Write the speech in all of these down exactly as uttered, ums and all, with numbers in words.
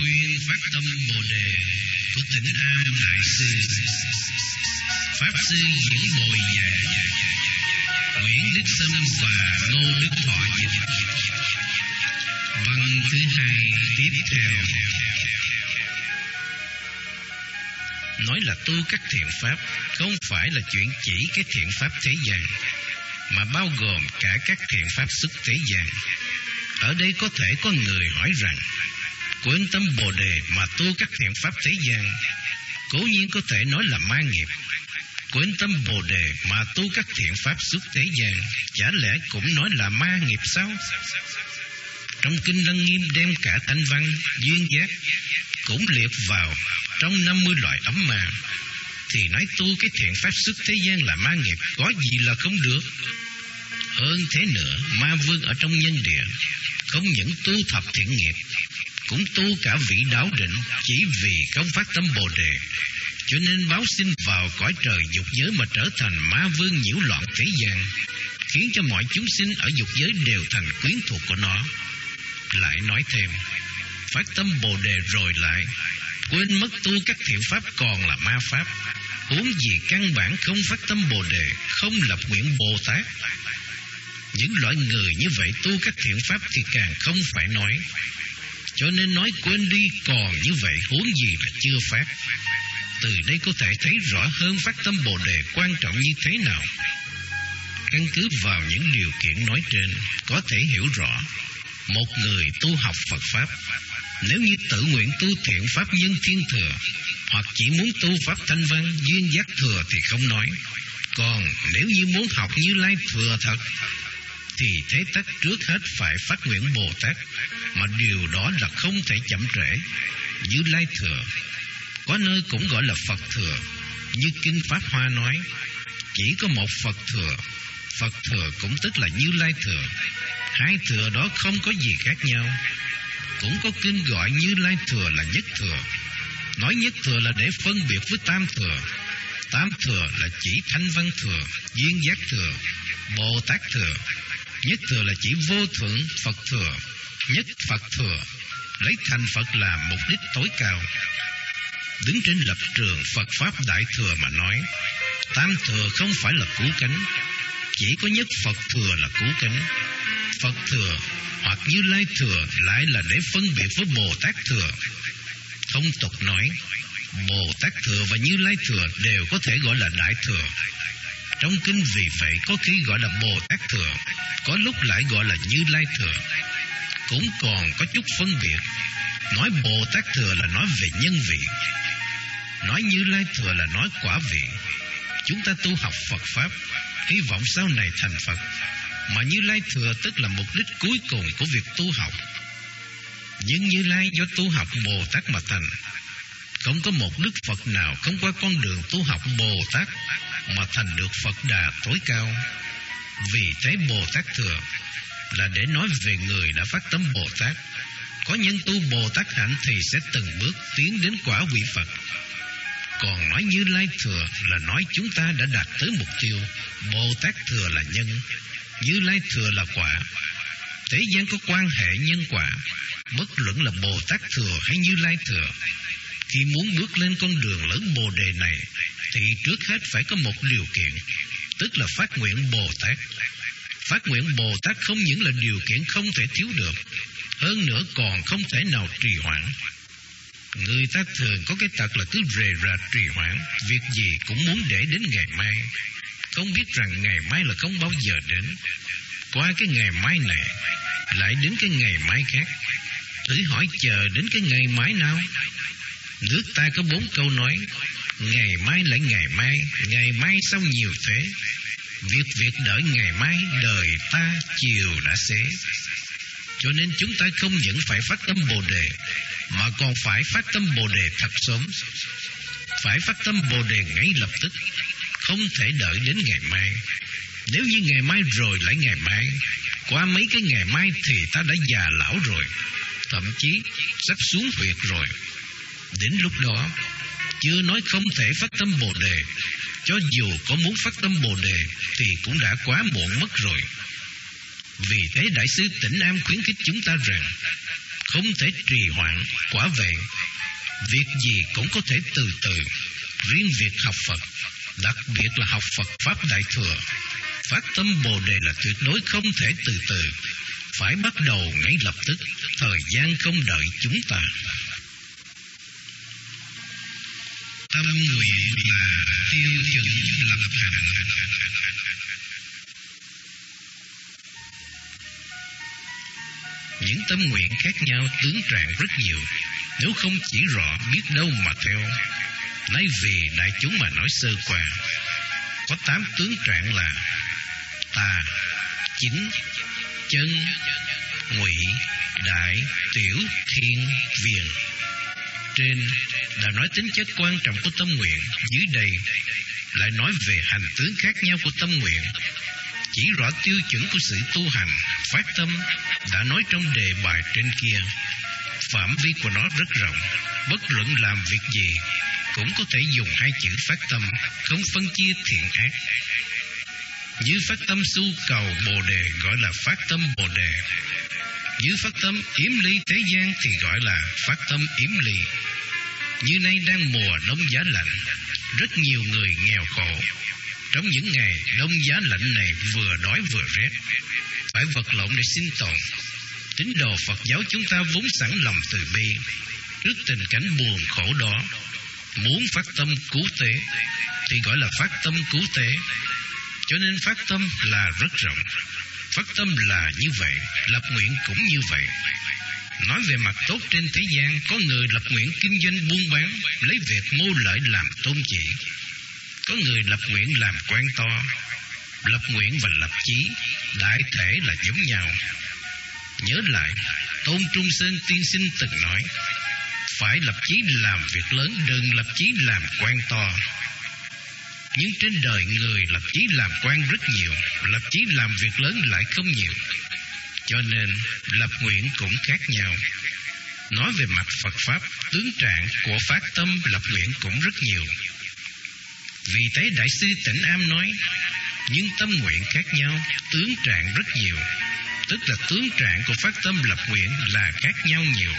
Khuyên phát tâm Bồ Đề của Tịnh A Đại Sư. Pháp Sư Diễn Bồi giảng, Nguyễn Đức Sâm và Ngô Đức Thọ dịch. Băng thứ hai tiếp theo. Nói là tu các thiện pháp không phải là chuyện chỉ cái thiện pháp thế gian, mà bao gồm cả các thiện pháp xuất thế gian. Ở đây có thể có người hỏi rằng, quên tâm Bồ Đề mà tu các thiện pháp thế gian, cố nhiên có thể nói là ma nghiệp. Quên tâm Bồ Đề mà tu các thiện pháp xuất thế gian, chả lẽ cũng nói là ma nghiệp sao? Trong Kinh Lăng Nghiêm đem cả thanh văn, duyên giác cũng liệt vào trong năm mươi loại ấm ma, thì nói tu cái thiện pháp xuất thế gian là ma nghiệp, có gì là không được. Hơn thế nữa, ma vương ở trong nhân địa không những tu thập thiện nghiệp, cũng tu cả vị đáo định, chỉ vì không phát tâm Bồ Đề, cho nên báo sinh vào cõi trời dục giới mà trở thành ma vương nhiễu loạn thế gian, khiến cho mọi chúng sinh ở dục giới đều thành quyến thuộc của nó. Lại nói thêm, phát tâm Bồ Đề rồi lại quên mất tu các thiện pháp còn là ma pháp, huống gì căn bản không phát tâm Bồ Đề, không lập nguyện Bồ Tát. Những loại người như vậy tu các thiện pháp thì càng không phải nói, cho nên nói quên đi, còn như vậy huống gì là chưa phát. Từ đây có thể thấy rõ hơn phát tâm Bồ Đề quan trọng như thế nào. Căn cứ vào những điều kiện nói trên, có thể hiểu rõ một người tu học Phật Pháp, nếu như tự nguyện tu thiện pháp nhân thiên thừa, hoặc chỉ muốn tu pháp thanh văn, duyên giác thừa thì không nói. Còn nếu như muốn học Như Lai thừa thật, thì thế tất trước hết phải phát nguyện Bồ Tát, mà điều đó là không thể chậm trễ. Như Lai thừa, có nơi cũng gọi là Phật thừa, như Kinh Pháp Hoa nói, chỉ có một Phật thừa. Phật thừa cũng tức là Như Lai thừa. Hai thừa đó không có gì khác nhau. Cũng có kinh gọi Như Lai thừa là nhất thừa. Nói nhất thừa là để phân biệt với tam thừa. Tam thừa là chỉ thanh văn thừa, duyên giác thừa, Bồ Tát thừa. Nhất thừa là chỉ vô thượng Phật thừa, nhất Phật thừa, lấy thành Phật là mục đích tối cao. Đứng trên lập trường Phật Pháp Đại Thừa mà nói, tam thừa không phải là cứu cánh, chỉ có nhất Phật thừa là cứu cánh. Phật thừa hoặc Như Lai thừa lại là để phân biệt với Bồ Tát thừa. Thông tục nói, Bồ Tát thừa và Như Lai thừa đều có thể gọi là Đại thừa. Trong kinh vì vậy có khi gọi là Bồ Tát thừa, có lúc lại gọi là Như Lai thừa. Cũng còn có chút phân biệt, nói Bồ Tát thừa là nói về nhân vị, nói Như Lai thừa là nói quả vị. Chúng ta tu học Phật Pháp, hy vọng sau này thành Phật, mà Như Lai thừa tức là mục đích cuối cùng của việc tu học. Nhưng Như Lai do tu học Bồ Tát mà thành. Không có một đức Phật nào không qua con đường tu học Bồ Tát mà thành được Phật Đà tối cao. Vì thế Bồ Tát thừa là để nói về người đã phát tâm Bồ Tát, có nhân tu Bồ Tát hạnh thì sẽ từng bước tiến đến quả vị Phật. Còn nói Như Lai thừa là nói chúng ta đã đạt tới mục tiêu. Bồ Tát thừa là nhân, Như Lai thừa là quả. Thế gian có quan hệ nhân quả, bất luận là Bồ Tát thừa hay Như Lai thừa. Khi muốn bước lên con đường lớn Bồ Đề này, thì trước hết phải có một điều kiện, tức là phát nguyện Bồ Tát. Phát nguyện Bồ Tát không những là điều kiện không thể thiếu được, hơn nữa còn không thể nào trì hoãn. Người ta thường có cái tật là cứ rề rà trì hoãn, việc gì cũng muốn để đến ngày mai, không biết rằng ngày mai là không bao giờ đến. Qua cái ngày mai này, lại đến cái ngày mai khác. Thử hỏi chờ đến cái ngày mai nào? Nước ta có bốn câu nói, ngày mai lại ngày mai, ngày mai sao nhiều thế? Việc việc đợi ngày mai, đời ta chiều đã xế. Cho nên chúng ta không những phải phát tâm Bồ Đề, mà còn phải phát tâm Bồ Đề thật sớm. Phải phát tâm Bồ Đề ngay lập tức, không thể đợi đến ngày mai. Nếu như ngày mai rồi lại ngày mai, qua mấy cái ngày mai thì ta đã già lão rồi, thậm chí sắp xuống huyệt rồi. Đến lúc đó, chưa nói không thể phát tâm Bồ Đề, cho dù có muốn phát tâm Bồ Đề thì cũng đã quá muộn mất rồi. Vì thế Đại sư Tĩnh Am khuyến khích chúng ta rằng, không thể trì hoãn. Quả vậy, việc gì cũng có thể từ từ. Riêng việc học Phật, đặc biệt là học Phật Pháp Đại Thừa, phát tâm Bồ Đề là tuyệt đối không thể từ từ, phải bắt đầu ngay lập tức, thời gian không đợi chúng ta. Tâm nguyện là tiêu chuẩn lập hành. Những tâm nguyện khác nhau tướng trạng rất nhiều, nếu không chỉ rõ biết đâu mà theo. Nay vì đại chúng mà nói sơ qua, có tám tướng trạng là tà, chính, chân, ngụy, đại, tiểu, thiên, viền. Trên đã nói tính chất quan trọng của tâm nguyện, dưới đây lại nói về hành tướng khác nhau của tâm nguyện, chỉ rõ tiêu chuẩn của sự tu hành. Phát tâm đã nói trong đề bài trên kia, phạm vi của nó rất rộng, bất luận làm việc gì cũng có thể dùng hai chữ phát tâm, không phân chia thiện ác. Như phát tâm su cầu Bồ Đề gọi là phát tâm Bồ Đề, như phát tâm yếm ly thế gian thì gọi là phát tâm yếm ly. Như nay đang mùa đông giá lạnh, rất nhiều người nghèo khổ. Trong những ngày đông giá lạnh này vừa đói vừa rét, phải vật lộn để sinh tồn. Tín đồ Phật giáo chúng ta vốn sẵn lòng từ bi, trước tình cảnh buồn khổ đó, muốn phát tâm cứu tế thì gọi là phát tâm cứu tế. Cho nên phát tâm là rất rộng. Phát tâm là như vậy, lập nguyện cũng như vậy. Nói về mặt tốt trên thế gian, có người lập nguyện kinh doanh buôn bán, lấy việc mưu lợi làm tôn chỉ. Có người lập nguyện làm quan to. Lập nguyện và lập chí đại thể là giống nhau. Nhớ lại, Tôn Trung Sơn tiên sinh từng nói, phải lập chí làm việc lớn, đừng lập chí làm quan to. Nhưng trên đời người lập chí làm quan rất nhiều, lập chí làm việc lớn lại không nhiều. Cho nên lập nguyện cũng khác nhau. Nói về mặt Phật Pháp, tướng trạng của phát tâm lập nguyện cũng rất nhiều. Vì thế Đại sư Tịnh Am nói, nhưng tâm nguyện khác nhau, tướng trạng rất nhiều. Tức là tướng trạng của phát tâm lập nguyện là khác nhau nhiều.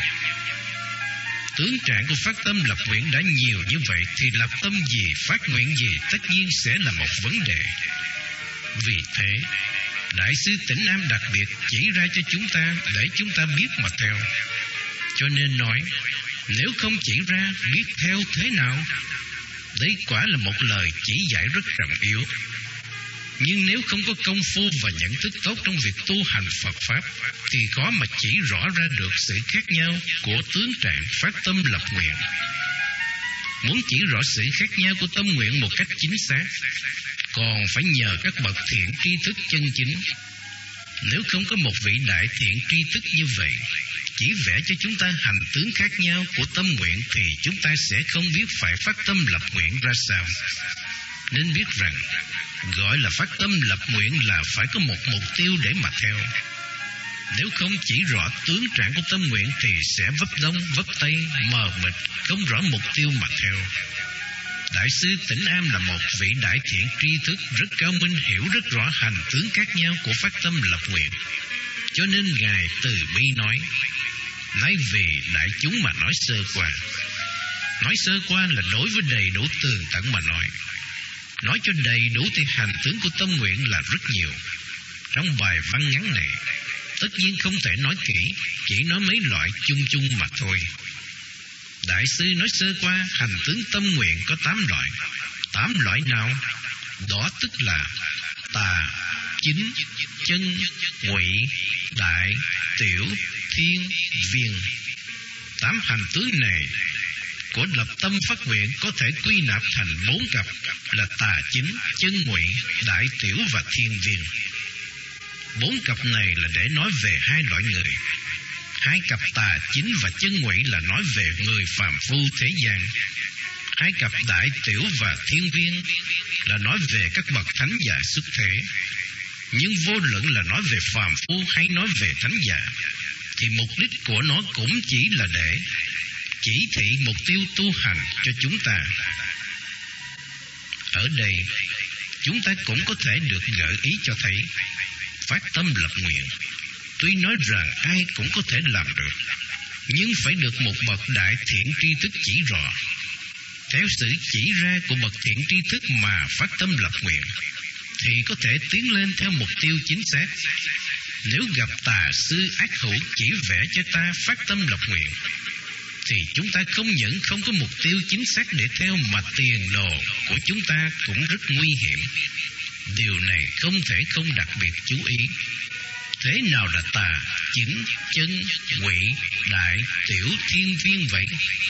Tướng trạng của phát tâm lập nguyện đã nhiều như vậy thì lập tâm gì, phát nguyện gì tất nhiên sẽ là một vấn đề. Vì thế, Đại sư Tịnh Am đặc biệt chỉ ra cho chúng ta để chúng ta biết mà theo. Cho nên nói, nếu không chỉ ra biết theo thế nào, đây quả là một lời chỉ dạy rất trọng yếu. Nhưng nếu không có công phu và nhận thức tốt trong việc tu hành Phật Pháp thì khó mà chỉ rõ ra được sự khác nhau của tướng trạng phát tâm lập nguyện. Muốn chỉ rõ sự khác nhau của tâm nguyện một cách chính xác, còn phải nhờ các bậc thiện tri thức chân chính. Nếu không có một vị đại thiện tri thức như vậy, chỉ vẽ cho chúng ta hành tướng khác nhau của tâm nguyện thì chúng ta sẽ không biết phải phát tâm lập nguyện ra sao. Nên biết rằng, gọi là phát tâm lập nguyện là phải có một mục tiêu để mà theo. Nếu không chỉ rõ tướng trạng của tâm nguyện thì sẽ vấp đông, vấp tây, mờ mịt, không rõ mục tiêu mà theo. Đại sư Tịnh Am là một vị đại thiện tri thức rất cao minh, hiểu rất rõ hành tướng khác nhau của phát tâm lập nguyện. Cho nên Ngài từ bi nói, nói vì đại chúng mà nói sơ qua. Nói sơ qua là đối với đầy đủ tường tận mà nói. Nói cho đầy đủ thì hành tướng của tâm nguyện là rất nhiều. Trong bài văn ngắn này, tất nhiên không thể nói kỹ, chỉ nói mấy loại chung chung mà thôi. Đại sư nói sơ qua hành tướng tâm nguyện có tám loại. Tám loại nào? Đó tức là tà, chính, chân, ngụy, đại, tiểu, thiên, viền. Tám hành tướng này của lập tâm phát nguyện có thể quy nạp thành bốn cặp là tà chính, chân ngụy, đại tiểu và thiên viền. Bốn cặp này là để nói về hai loại người. Hai cặp tà chính và chân ngụy là nói về người phàm phu thế gian. Hai cặp đại tiểu và thiên viên là nói về các bậc thánh giả xuất thế. Nhưng vô luận là nói về phàm phu hay nói về thánh giả, thì mục đích của nó cũng chỉ là để chỉ thị mục tiêu tu hành cho chúng ta. Ở đây, chúng ta cũng có thể được gợi ý cho thấy, phát tâm lập nguyện tuy nói rằng ai cũng có thể làm được, nhưng phải được một bậc đại thiện tri thức chỉ rõ. Theo sự chỉ ra của bậc thiện tri thức mà phát tâm lập nguyện, thì có thể tiến lên theo mục tiêu chính xác. Nếu gặp tà sư ác hữu chỉ vẽ cho ta phát tâm lập nguyện, thì chúng ta không những không có mục tiêu chính xác để theo, mà tiền đồ của chúng ta cũng rất nguy hiểm. Điều này không thể không đặc biệt chú ý. Thế nào là tà, chính, chân, ngụy, đại, tiểu, thiên viên vậy?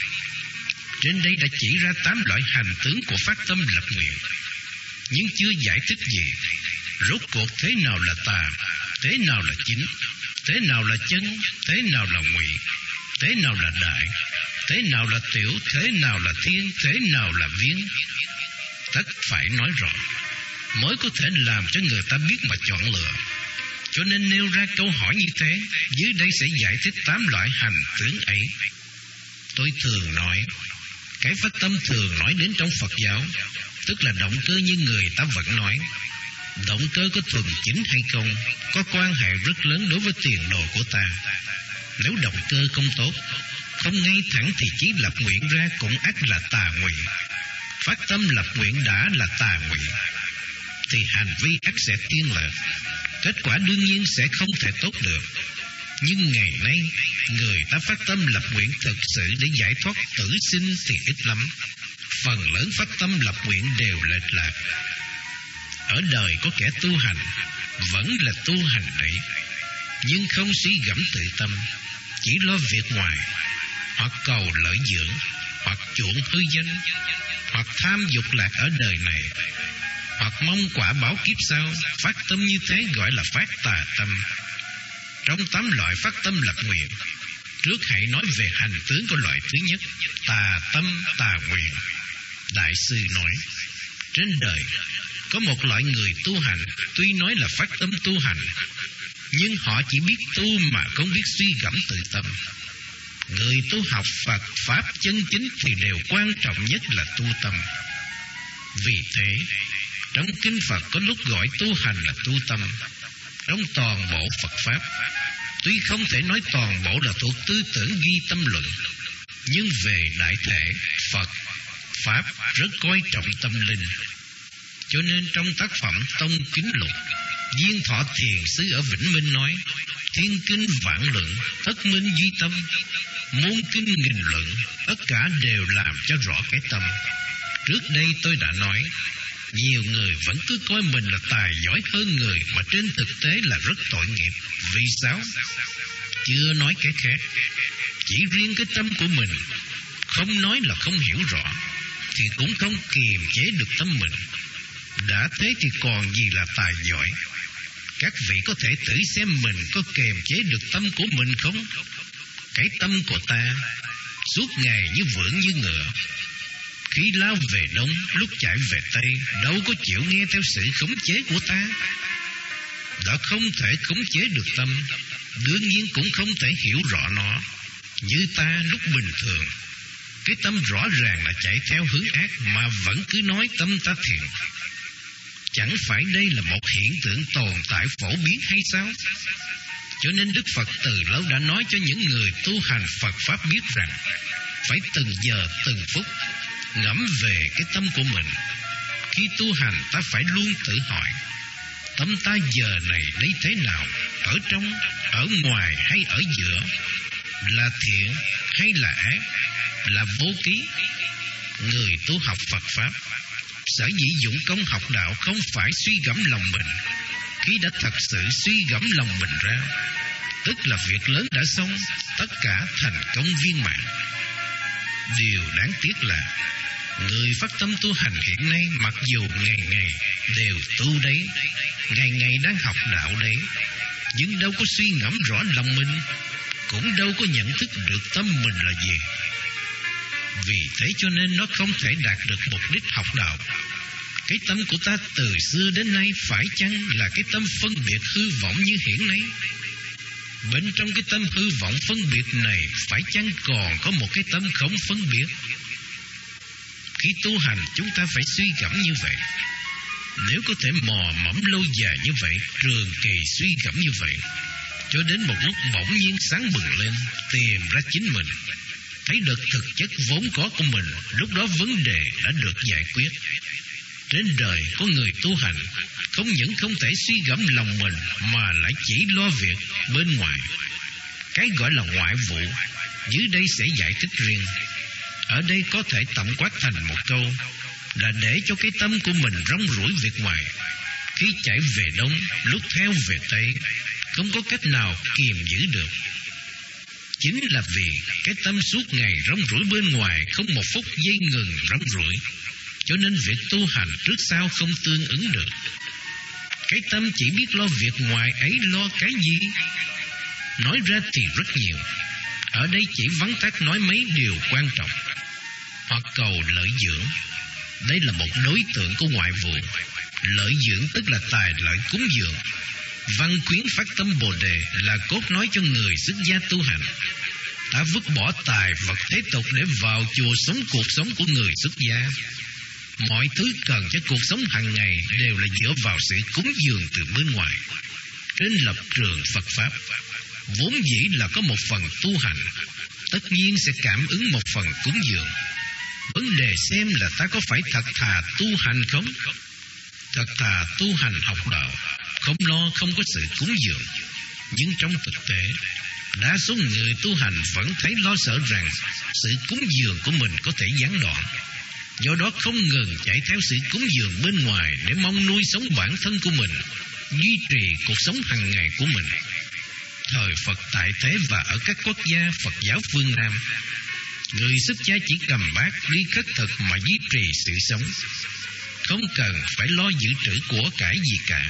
Trên đây đã chỉ ra tám loại hành tướng của phát tâm lập nguyện, nhưng chưa giải thích gì. Rốt cuộc thế nào là tà, thế nào là chính, thế nào là chân, thế nào là ngụy, thế nào là đại, thế nào là tiểu, thế nào là thiên, thế nào là viên. Tất phải nói rõ, mới có thể làm cho người ta biết mà chọn lựa. Cho nên nêu ra câu hỏi như thế, dưới đây sẽ giải thích tám loại hành tướng ấy. Tôi thường nói, cái phát tâm thường nói đến trong Phật giáo, tức là động cơ như người ta vẫn nói. Động cơ có thuần chính hay không, có quan hệ rất lớn đối với tiền đồ của ta. Nếu động cơ không tốt, không ngay thẳng thì chỉ lập nguyện ra cũng ắt là tà nguyện. Phát tâm lập nguyện đã là tà nguyện, thì hành vi ắt sẽ tiên lệ. Kết quả đương nhiên sẽ không thể tốt được. Nhưng ngày nay, người ta phát tâm lập nguyện thực sự để giải thoát tử sinh thì ít lắm. Phần lớn phát tâm lập nguyện đều lệch lạc. Ở đời có kẻ tu hành, vẫn là tu hành đấy, nhưng không suy gẫm tự tâm, chỉ lo việc ngoài, hoặc cầu lợi dưỡng, hoặc chuộng hư danh, hoặc tham dục lạc ở đời này, hoặc mong quả báo kiếp sau. Phát tâm như thế gọi là phát tà tâm. Trong tám loại phát tâm lập nguyện, trước hãy nói về hành tướng của loại thứ nhất, tà tâm tà nguyện. Đại sư nói, trên đời có một loại người tu hành, tuy nói là phát tâm tu hành, nhưng họ chỉ biết tu mà không biết suy gẫm tự tâm. Người tu học Phật Pháp chân chính thì đều quan trọng nhất là tu tâm. Vì thế, trong kinh Phật có lúc gọi tu hành là tu tâm. Trong toàn bộ Phật Pháp, tuy không thể nói toàn bộ là thuộc tư tưởng ghi tâm luận, nhưng về đại thể, Phật Pháp rất coi trọng tâm linh. Cho nên trong tác phẩm Tông Kính Lục, Viên Thọ Thiền Sư ở Vĩnh Minh nói, thiên kinh vạn luận, tất minh duy tâm, muôn kinh nghìn luận, tất cả đều làm cho rõ cái tâm. Trước đây tôi đã nói, nhiều người vẫn cứ coi mình là tài giỏi hơn người, mà trên thực tế là rất tội nghiệp. Vì sao? Chưa nói cái khác, chỉ riêng cái tâm của mình, không nói là không hiểu rõ, thì cũng không kiềm chế được tâm mình. Đã thế thì còn gì là tài giỏi? Các vị có thể tự xem mình có kiềm chế được tâm của mình không? Cái tâm của ta suốt ngày như vượn như ngựa, khi lao về đông, lúc chạy về tây, đâu có chịu nghe theo sự khống chế của ta. Đã không thể khống chế được tâm, đương nhiên cũng không thể hiểu rõ nó. Như ta lúc bình thường, cái tâm rõ ràng là chạy theo hướng ác, mà vẫn cứ nói tâm ta thiện. Chẳng phải đây là một hiện tượng tồn tại phổ biến hay sao? Cho nên Đức Phật từ lâu đã nói cho những người tu hành Phật Pháp biết rằng, phải từng giờ từng phút ngẫm về cái tâm của mình. Khi tu hành ta phải luôn tự hỏi, tâm ta giờ này đây thế nào? Ở trong, ở ngoài hay ở giữa? Là thiện hay là ác? Là vô ký? Người tu học Phật Pháp sở dĩ dụng công học đạo không phải suy gẫm lòng mình. Khi đã thật sự suy gẫm lòng mình ra, tức là việc lớn đã xong, tất cả thành công viên mãn. Điều đáng tiếc là người phát tâm tu hành hiện nay, mặc dù ngày ngày đều tu đấy, ngày ngày đang học đạo đấy, nhưng đâu có suy ngẫm rõ lòng mình, cũng đâu có nhận thức được tâm mình là gì. Vì thế cho nên nó không thể đạt được mục đích học đạo. Cái tâm của ta từ xưa đến nay phải chăng là cái tâm phân biệt hư vọng như hiện nay? Bên trong cái tâm hư vọng phân biệt này phải chăng còn có một cái tâm không phân biệt? Khi tu hành chúng ta phải suy gẫm như vậy. Nếu có thể mò mẫm lâu dài như vậy, trường kỳ suy gẫm như vậy, cho đến một lúc bỗng nhiên sáng bừng lên, tìm ra chính mình, thấy được thực chất vốn có của mình. Lúc đó vấn đề đã được giải quyết. Trên đời có người tu hành không những không thể suy gẫm lòng mình, mà lại chỉ lo việc bên ngoài. Cái gọi là ngoại vụ, dưới đây sẽ giải thích riêng. Ở đây có thể tổng quát thành một câu là để cho cái tâm của mình rong ruổi việc ngoài. Khi chạy về đông, lúc theo về tây, không có cách nào kiềm giữ được. Chính là vì cái tâm suốt ngày rong ruổi bên ngoài, không một phút giây ngừng rong ruổi, cho nên việc tu hành trước sau không tương ứng được. Cái tâm chỉ biết lo việc ngoài ấy lo cái gì? Nói ra thì rất nhiều, ở đây chỉ vắn tắt nói mấy điều quan trọng. Hoặc cầu lợi dưỡng, đây là một đối tượng của ngoại vụ. Lợi dưỡng tức là tài lợi cúng dường. Văn quyến phát tâm Bồ Đề là cốt nói cho người xuất gia tu hành. Ta vứt bỏ tài vật thế tục để vào chùa sống cuộc sống của người xuất gia. Mọi thứ cần cho cuộc sống hàng ngày đều là dựa vào sự cúng dường từ bên ngoài. Trên lập trường Phật Pháp, vốn dĩ là có một phần tu hành, tất nhiên sẽ cảm ứng một phần cúng dường. Vấn đề xem là ta có phải thật thà tu hành không? Thật thà tu hành học đạo, không lo không có sự cúng dường. Nhưng trong thực tế, đa số người tu hành vẫn thấy lo sợ rằng sự cúng dường của mình có thể gián đoạn. Do đó không ngừng chạy theo sự cúng dường bên ngoài để mong nuôi sống bản thân của mình, duy trì cuộc sống hàng ngày của mình. Thời Phật tại thế và ở các quốc gia Phật giáo phương Nam, người xuất gia chỉ cầm bát đi khất thực mà duy trì sự sống, không cần phải lo dự trữ của cải gì cả.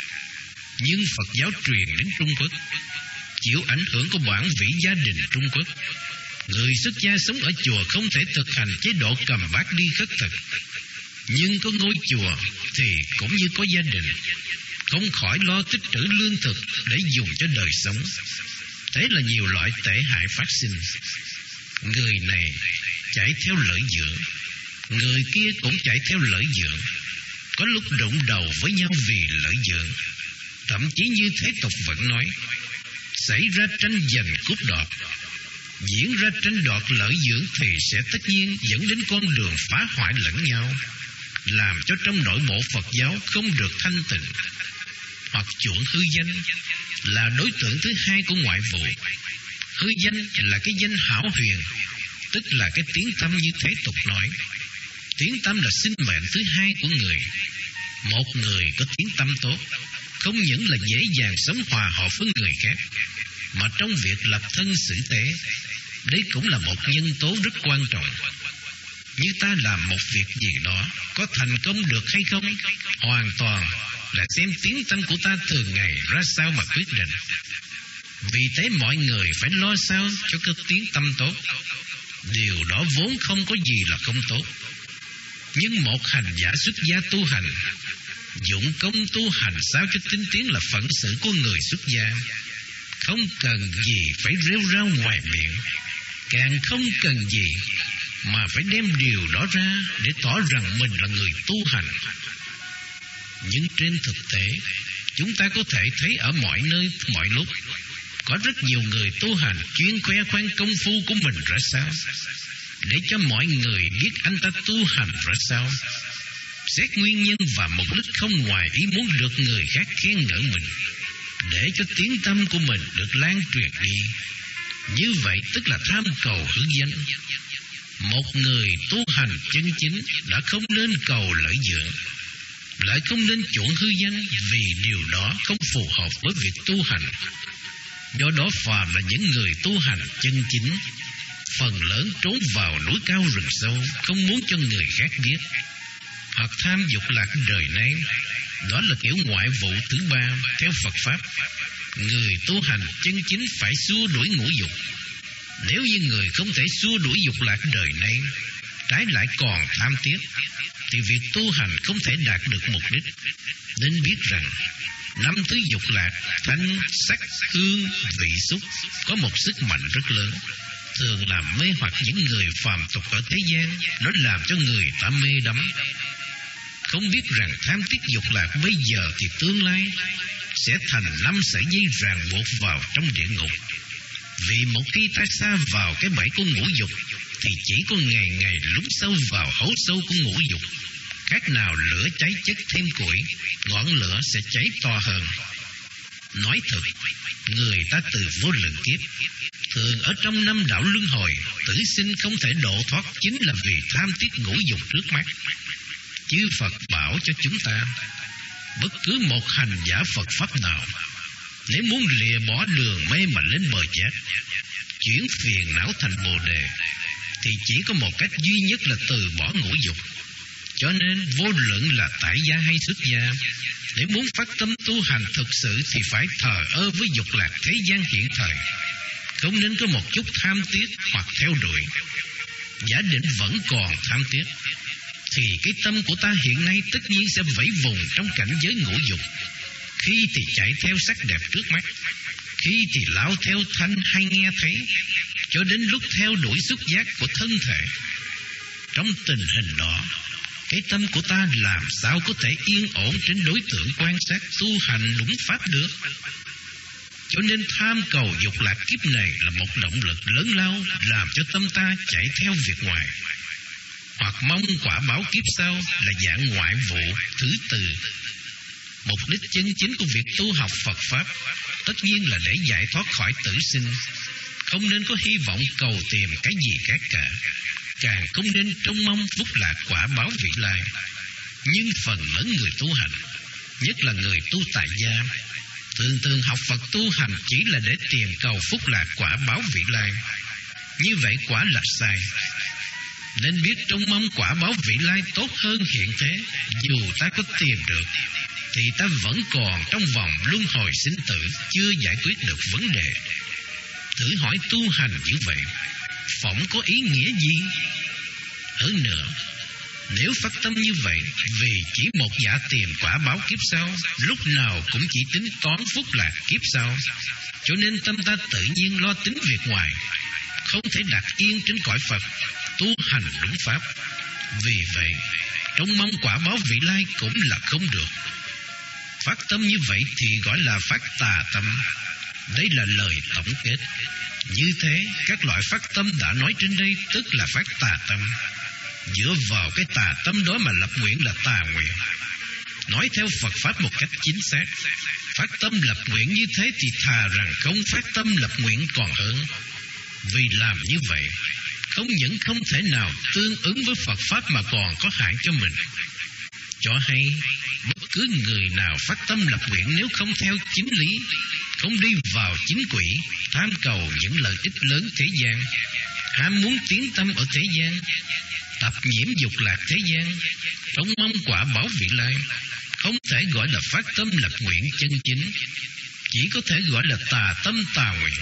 Nhưng Phật giáo truyền đến Trung Quốc, chịu ảnh hưởng của bản vĩ gia đình Trung Quốc, người xuất gia sống ở chùa không thể thực hành chế độ cầm bát đi khất thực. Nhưng có ngôi chùa thì cũng như có gia đình, không khỏi lo tích trữ lương thực để dùng cho đời sống. Thế là nhiều loại tệ hại phát sinh. Người này chạy theo lợi dưỡng, người kia cũng chạy theo lợi dưỡng. Có lúc đụng đầu với nhau vì lợi dưỡng. Thậm chí như thế tục vẫn nói, xảy ra tranh giành cướp đoạt. Diễn ra tranh đoạt lợi dưỡng thì sẽ tất nhiên dẫn đến con đường phá hoại lẫn nhau, làm cho trong nội bộ Phật giáo không được thanh tịnh. Hoặc chuộng hư danh là đối tượng thứ hai của ngoại vụ. Hư danh là cái danh hảo huyền, tức là cái tiếng tâm như thế tục nói. Tiếng tâm là sinh mệnh thứ hai của người. Một người có tiếng tâm tốt, không những là dễ dàng sống hòa hợp với người khác, mà trong việc lập thân xử tế, đây cũng là một nhân tố rất quan trọng. Như ta làm một việc gì đó, có thành công được hay không, hoàn toàn là xem tiếng tâm của ta thường ngày ra sao mà quyết định. Vì thế mọi người phải lo sao cho cái tiếng tâm tốt. Điều đó vốn không có gì là không tốt. Nhưng một hành giả xuất gia tu hành, dụng công tu hành sao cho tinh tiến là phận sự của người xuất gia. Không cần gì phải rêu rao ngoài miệng, càng không cần gì mà phải đem điều đó ra để tỏ rằng mình là người tu hành. Nhưng trên thực tế, chúng ta có thể thấy ở mọi nơi, mọi lúc, có rất nhiều người tu hành chuyên khoe khoang công phu của mình ra sao, để cho mọi người biết anh ta tu hành ra sao. Xét nguyên nhân và mục đích không ngoài ý muốn được người khác khen ngợi mình, để cho tiếng tâm của mình được lan truyền đi. Như vậy tức là tham cầu hữu danh. Một người tu hành chân chính đã không nên cầu lợi dưỡng, lại không nên chuộng hư danh, vì điều đó không phù hợp với việc tu hành. Do đó phàm là những người tu hành chân chính, phần lớn trốn vào núi cao rừng sâu, không muốn cho người khác biết, hoặc tham dục lạc đời này. Đó là kiểu ngoại vụ thứ ba theo Phật Pháp. Người tu hành chân chính phải xua đuổi ngũ dục. Nếu như người không thể xua đuổi dục lạc đời này, trái lại còn tham tiếc, thì việc tu hành không thể đạt được mục đích. Nên biết rằng năm thứ dục lạc, thanh, sắc, hương, vị, xúc có một sức mạnh rất lớn, thường làm mê hoặc những người phàm tục ở thế gian. Nó làm cho người ta mê đắm, không biết rằng tham tiếc dục lạc bây giờ thì tương lai sẽ thành năm sợi dây ràng buộc vào trong địa ngục. Vì một khi ta sa vào cái bẫy của ngũ dục thì chỉ có ngày ngày lún sâu vào hố sâu của ngũ dục. Các nào lửa cháy chất thêm củi, ngọn lửa sẽ cháy to hơn. Nói thật, người ta từ vô lượng kiếp thường ở trong năm đạo luân hồi tử sinh không thể độ thoát, chính là vì tham tiếc ngũ dục trước mắt. Chư Phật bảo cho chúng ta, bất cứ một hành giả Phật pháp nào nếu muốn lìa bỏ đường mê mà lên bờ giác, chuyển phiền não thành bồ đề, thì chỉ có một cách duy nhất là từ bỏ ngũ dục. Cho nên vô luận là tại gia hay xuất gia, để muốn phát tâm tu hành thực sự thì phải thờ ơ với dục lạc thế gian hiện thời, không nên có một chút tham tiếc hoặc theo đuổi. Giả định vẫn còn tham tiếc, thì cái tâm của ta hiện nay tất nhiên sẽ vẫy vùng trong cảnh giới ngũ dục. Khi thì chạy theo sắc đẹp trước mắt, khi thì lao theo thanh hay nghe thấy, cho đến lúc theo đuổi xúc giác của thân thể. Trong tình hình đó, cái tâm của ta làm sao có thể yên ổn trên đối tượng quan sát tu hành đúng pháp được? Cho nên tham cầu dục lạc kiếp này là một động lực lớn lao làm cho tâm ta chạy theo việc ngoài, hoặc mong quả báo kiếp sau là dạng ngoại vụ thứ từ. Mục đích chân chính của việc tu học Phật Pháp tất nhiên là để giải thoát khỏi tử sinh, không nên có hy vọng cầu tìm cái gì khác cả, càng không nên trông mong phúc lạc quả báo vị lai. Nhưng phần lớn người tu hành, nhất là người tu tại gia, thường thường học Phật tu hành chỉ là để tìm cầu phúc lạc quả báo vị lai. Như vậy quả là sai. Nên biết trông mong quả báo vị lai tốt hơn hiện thế, dù ta có tìm được thì ta vẫn còn trong vòng luân hồi sinh tử, chưa giải quyết được vấn đề. Thử hỏi tu hành như vậy, phỏng có ý nghĩa gì? Hơn nữa, nếu phát tâm như vậy vì chỉ một dạ tìm quả báo kiếp sau, lúc nào cũng chỉ tính toán phúc lạc kiếp sau, cho nên tâm ta tự nhiên lo tính việc ngoài, không thể đặt yên trên cõi Phật, tu hành đúng pháp. Vì vậy, trông mong quả báo vị lai cũng là không được. Phát tâm như vậy thì gọi là phát tà tâm. Đây là lời tổng kết. Như thế, các loại phát tâm đã nói trên đây tức là phát tà tâm. Dựa vào cái tà tâm đó mà lập nguyện là tà nguyện. Nói theo Phật Pháp một cách chính xác, phát tâm lập nguyện như thế thì thà rằng không phát tâm lập nguyện còn hơn. Vì làm như vậy, không những không thể nào tương ứng với Phật Pháp mà còn có hại cho mình. Cho hay, bất cứ người nào phát tâm lập nguyện nếu không theo chính lý, không đi vào chính quỹ, tham cầu những lợi ích lớn thế gian, ham muốn tiến tâm ở thế gian, tập nhiễm dục lạc thế gian, trông mong quả báo vị lai, không thể gọi là phát tâm lập nguyện chân chính, chỉ có thể gọi là tà tâm tà nguyện.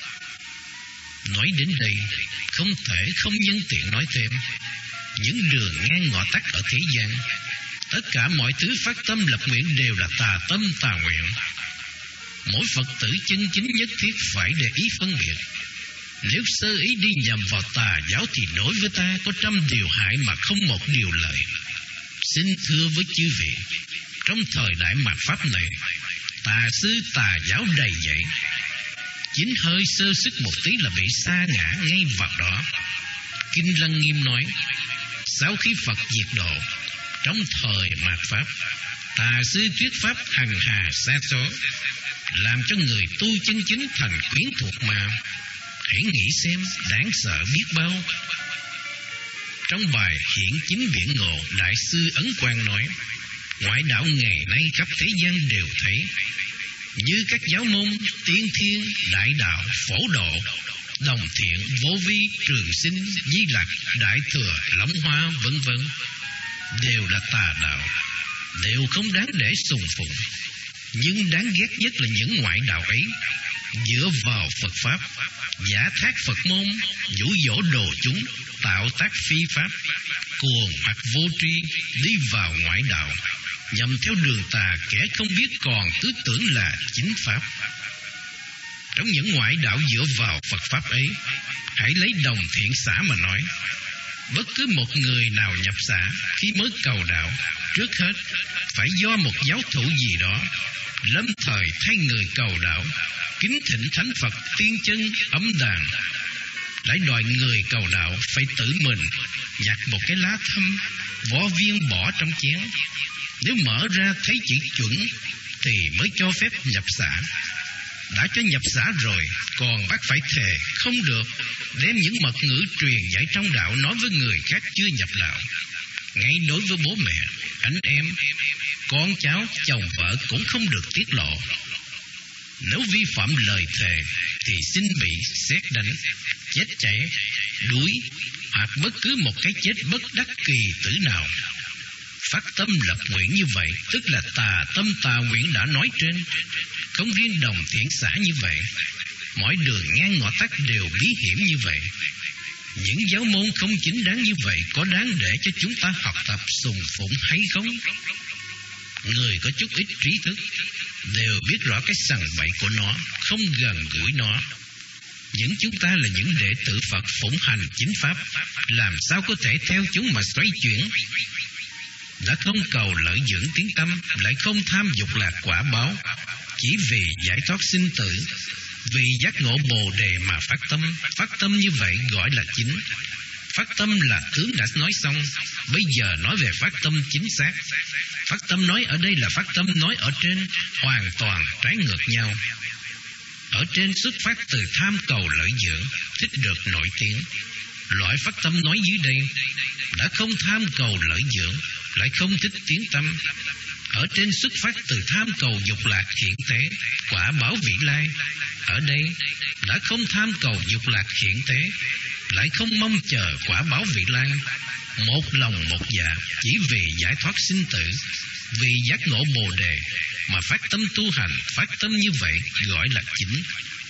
Nói đến đây, không thể không nhân tiện nói thêm, những đường ngang ngõ tắt ở thế gian, tất cả mọi thứ phát tâm lập nguyện đều là tà tâm tà nguyện. Mỗi Phật tử chân chính nhất thiết phải để ý phân biệt. Nếu sơ ý đi nhầm vào tà giáo thì đối với ta có trăm điều hại mà không một điều lợi. Xin thưa với chư vị, trong thời đại mạt Pháp này, tà sư tà giáo đầy dẫy. Chính hơi sơ sức một tí là bị sa ngã ngay vào đó. Kinh Lăng Nghiêm nói, sau khi Phật diệt độ, trong thời mạt Pháp, tà sư thuyết pháp hằng hà sa số, làm cho người tu chân chính thành quyến thuộc mà. Hãy nghĩ xem đáng sợ biết bao. Trong bài Hiển Chính Biển Ngộ, Đại sư Ấn Quang nói, ngoại đạo ngày nay khắp thế gian đều thấy, như các giáo môn Tiên Thiên, Đại Đạo, Phổ Độ, Đồng Thiện, Vô Vi, Trường Sinh, Di Lặc, Đại Thừa, Long Hoa, vân vân, đều là tà đạo, đều không đáng để sùng phụng. Nhưng đáng ghét nhất là những ngoại đạo ấy dựa vào Phật Pháp, giả thác Phật môn, dụ dỗ đồ chúng, tạo tác phi pháp, cuồng hoặc vô tri, đi vào ngoại đạo, nhằm theo đường tà, kẻ không biết còn cứ tưởng là chính pháp. Trong những ngoại đạo dựa vào Phật Pháp ấy, hãy lấy Đồng Thiện xã mà nói. Bất cứ một người nào nhập xã khi mới cầu đạo, trước hết phải do một giáo thủ gì đó lâm thời thay người cầu đạo, kính thỉnh thánh Phật tiên chân ấm đàn, lại đòi người cầu đạo phải tự mình nhặt một cái lá thăm, vỏ viên bỏ trong chén. Nếu mở ra thấy chữ chuẩn thì mới cho phép nhập xã. Đã cho nhập xã rồi, còn bắt phải thề không được đem những mật ngữ truyền dạy trong đạo nói với người khác chưa nhập đạo. Ngay đối với bố mẹ, anh em, con cháu, chồng vợ cũng không được tiết lộ. Nếu vi phạm lời thề thì xin bị sét đánh, chết chảy, đuối hoặc bất cứ một cái chết bất đắc kỳ tử nào. Phát tâm lập nguyện như vậy tức là tà tâm tà nguyện đã nói trên. Không riêng Đồng Thiện xã như vậy, mọi đường ngang ngõ tắt đều bí hiểm như vậy. Những giáo môn không chính đáng như vậy có đáng để cho chúng ta học tập sùng phụng hay không? Người có chút ít trí thức đều biết rõ cái sằng bậy của nó, không gần gũi nó. Những chúng ta là những đệ tử Phật phụng hành chính pháp, làm sao có thể theo chúng mà xoay chuyển? Đã không cầu lợi dưỡng tiếng tâm, lại không tham dục lạc quả báo, chỉ vì giải thoát sinh tử, vì giác ngộ Bồ đề mà phát tâm. Phát tâm như vậy gọi là chính. Phát tâm là tướng đã nói xong, bây giờ nói về phát tâm chính xác. Phát tâm nói ở đây là phát tâm nói ở trên, hoàn toàn trái ngược nhau. Ở trên xuất phát từ tham cầu lợi dưỡng, thích được nổi tiếng. Loại phát tâm nói dưới đây đã không tham cầu lợi dưỡng, lại không thích tiếng tâm. Ở trên xuất phát từ tham cầu dục lạc hiện thế, quả báo vị lai. Ở đây đã không tham cầu dục lạc hiện thế, lại không mong chờ quả báo vị lai. Một lòng một dạ, chỉ vì giải thoát sinh tử, vì giác ngộ Bồ đề mà phát tâm tu hành. Phát tâm như vậy gọi là chính.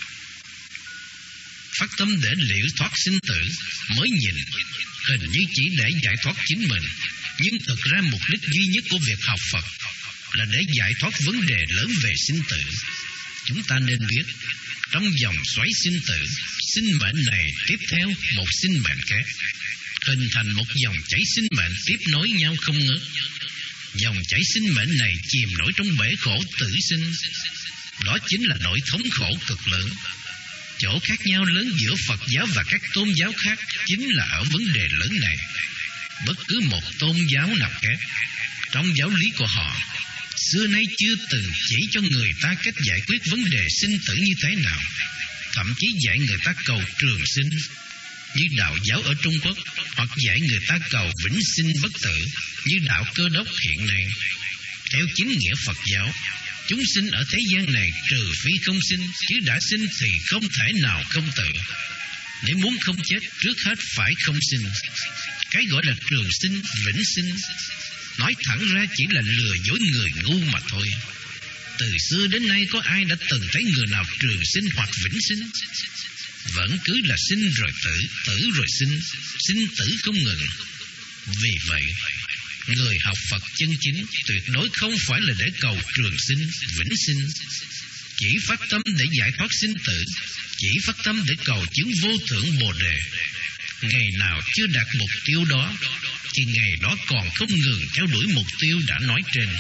Phát tâm để liễu thoát sinh tử mới nhìn hình như chỉ để giải thoát chính mình, nhưng thực ra mục đích duy nhất của việc học Phật là để giải thoát vấn đề lớn về sinh tử. Chúng ta nên biết, trong dòng xoáy sinh tử, sinh mệnh này tiếp theo một sinh mệnh khác, hình thành một dòng chảy sinh mệnh tiếp nối nhau không ngớt. Dòng chảy sinh mệnh này chìm nổi trong bể khổ tử sinh. Đó chính là nỗi thống khổ cực lớn. Chỗ khác nhau lớn giữa Phật giáo và các tôn giáo khác chính là ở vấn đề lớn này. Bất cứ một tôn giáo nào khác, trong giáo lý của họ, xưa nay chưa từng chỉ cho người ta cách giải quyết vấn đề sinh tử như thế nào. Thậm chí dạy người ta cầu trường sinh như đạo giáo ở Trung Quốc, hoặc dạy người ta cầu vĩnh sinh bất tử như đạo Cơ Đốc hiện nay. Theo chính nghĩa Phật giáo, chúng sinh ở thế gian này trừ phi không sinh, chứ đã sinh thì không thể nào không tử. Nếu muốn không chết, trước hết phải không sinh. Cái gọi là trường sinh, vĩnh sinh, nói thẳng ra chỉ là lừa dối người ngu mà thôi. Từ xưa đến nay có ai đã từng thấy người nào trường sinh hoặc vĩnh sinh? Vẫn cứ là sinh rồi tử, tử rồi sinh, sinh tử không ngừng. Vì vậy, người học Phật chân chính tuyệt đối không phải là để cầu trường sinh, vĩnh sinh, chỉ phát tâm để giải thoát sinh tử, chỉ phát tâm để cầu chứng vô thượng Bồ đề. Ngày nào chưa đạt mục tiêu đó thì ngày đó còn không ngừng theo đuổi mục tiêu đã nói trên.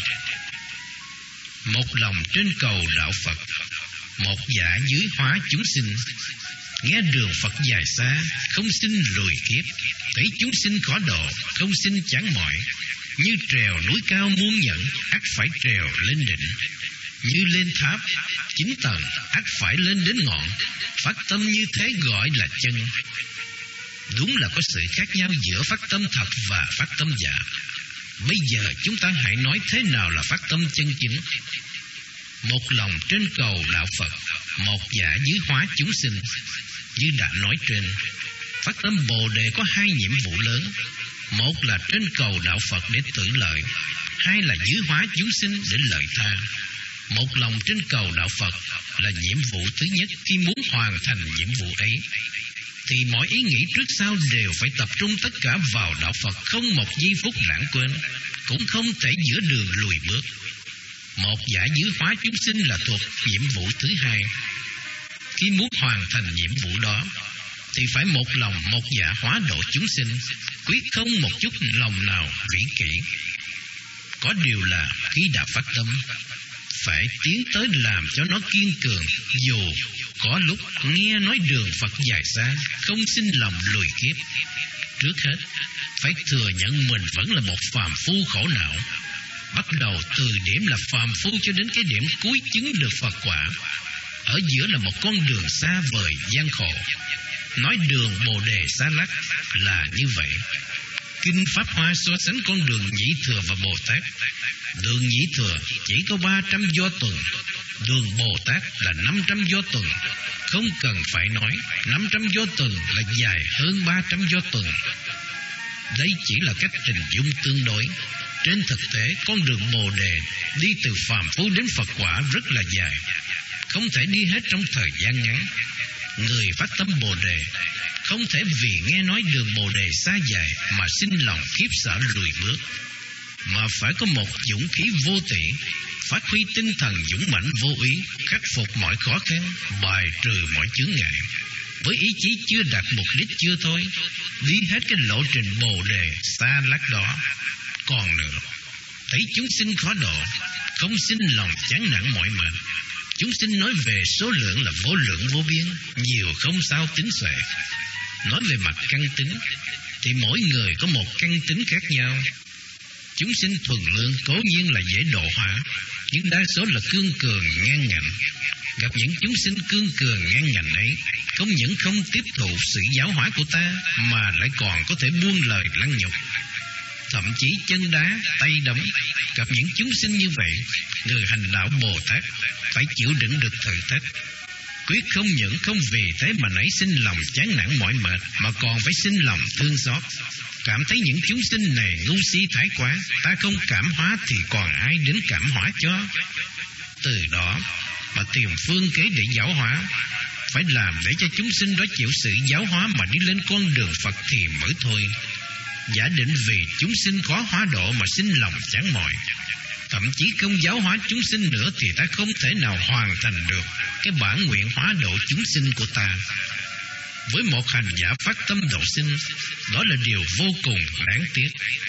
Một lòng trên cầu đạo Phật, một dạ dưới hóa chúng sinh. Nghe đường Phật dài xa, không sinh lùi kiếp, thấy chúng sinh khó độ, không sinh chẳng mỏi. Như trèo núi cao muôn nhận, ắt phải trèo lên đỉnh. Như lên tháp chín tầng, ắt phải lên đến ngọn. Phát tâm như thế gọi là chân. Đúng là có sự khác nhau giữa phát tâm thật và phát tâm giả. Bây giờ chúng ta hãy nói thế nào là phát tâm chân chính. Một lòng trên cầu đạo Phật, một dạ dưới hóa chúng sinh. Như đã nói trên, phát tâm Bồ đề có hai nhiệm vụ lớn. Một là trên cầu đạo Phật để tự lợi, hai là dưới hóa chúng sinh để lợi tha. Một lòng trên cầu đạo Phật là nhiệm vụ thứ nhất. Khi muốn hoàn thành nhiệm vụ ấy thì mọi ý nghĩ trước sau đều phải tập trung tất cả vào đạo Phật, không một giây phút lãng quên, cũng không thể giữa đường lùi bước. Một dạ dưới hóa chúng sinh là thuộc nhiệm vụ thứ hai. Khi muốn hoàn thành nhiệm vụ đó thì phải một lòng một dạ hóa độ chúng sinh, quyết không một chút lòng nào vĩ kỷ. Có điều là khi đã phát tâm, phải tiến tới làm cho nó kiên cường, dù có lúc nghe nói đường Phật dài xa, không xin lòng lùi kiếp. Trước hết, phải thừa nhận mình vẫn là một phàm phu khổ não. Bắt đầu từ điểm là phàm phu cho đến cái điểm cuối chứng được Phật quả. Ở giữa là một con đường xa vời gian khổ. Nói đường Bồ Đề xa lắc là như vậy. Kinh Pháp Hoa so sánh con đường Nhị Thừa và Bồ Tát. Đường Nhị Thừa chỉ có ba trăm do tuần, đường Bồ Tát là năm trăm do tuần. Không cần phải nói, năm trăm do tuần là dài hơn ba trăm do tuần. Đây chỉ là cách hình dung tương đối. Trên thực tế, con đường Bồ Đề đi từ phàm phu đến Phật quả rất là dài, không thể đi hết trong thời gian ngắn. Người phát tâm Bồ Đề không thể vì nghe nói đường Bồ Đề xa dài mà sinh lòng khiếp sợ lùi bước, mà phải có một dũng khí vô tỷ, phát huy tinh thần dũng mãnh vô ý, khắc phục mọi khó khăn, bài trừ mọi chướng ngại. Với ý chí chưa đạt mục đích chưa thôi, đi hết cái lộ trình Bồ Đề xa lắc đó. Còn nữa, thấy chúng sinh khó độ, không sinh lòng chán nản mỏi mệt. Chúng sinh nói về số lượng là vô lượng vô biên, nhiều không sao tính xuể. Nói về mặt căn tính, thì mỗi người có một căn tính khác nhau. Chúng sinh thuần lương cố nhiên là dễ độ hóa, nhưng đa số là cương cường ngang ngạnh. Gặp những chúng sinh cương cường ngang ngạnh ấy, không những không tiếp thụ sự giáo hóa của ta, mà lại còn có thể buông lời lăng nhục, thậm chí chân đá, tay đấm. Gặp những chúng sinh như vậy, người hành đạo Bồ Tát phải chịu đựng được thử thách. Quyết không những không vì thế mà nảy sinh lòng chán nản mỏi mệt, mà còn phải sinh lòng thương xót, cảm thấy những chúng sinh này ngu si thái quá, ta không cảm hóa thì còn ai đến cảm hóa cho. Từ đó mà tìm phương kế để giáo hóa, phải làm để cho chúng sinh đó chịu sự giáo hóa mà đi lên con đường Phật thì mới thôi. Giả định vì chúng sinh khó hóa độ mà sinh lòng chán mỏi, thậm chí không giáo hóa chúng sinh nữa, thì ta không thể nào hoàn thành được cái bản nguyện hóa độ chúng sinh của ta. Với một hành giả phát tâm độ sinh, đó là điều vô cùng đáng tiếc.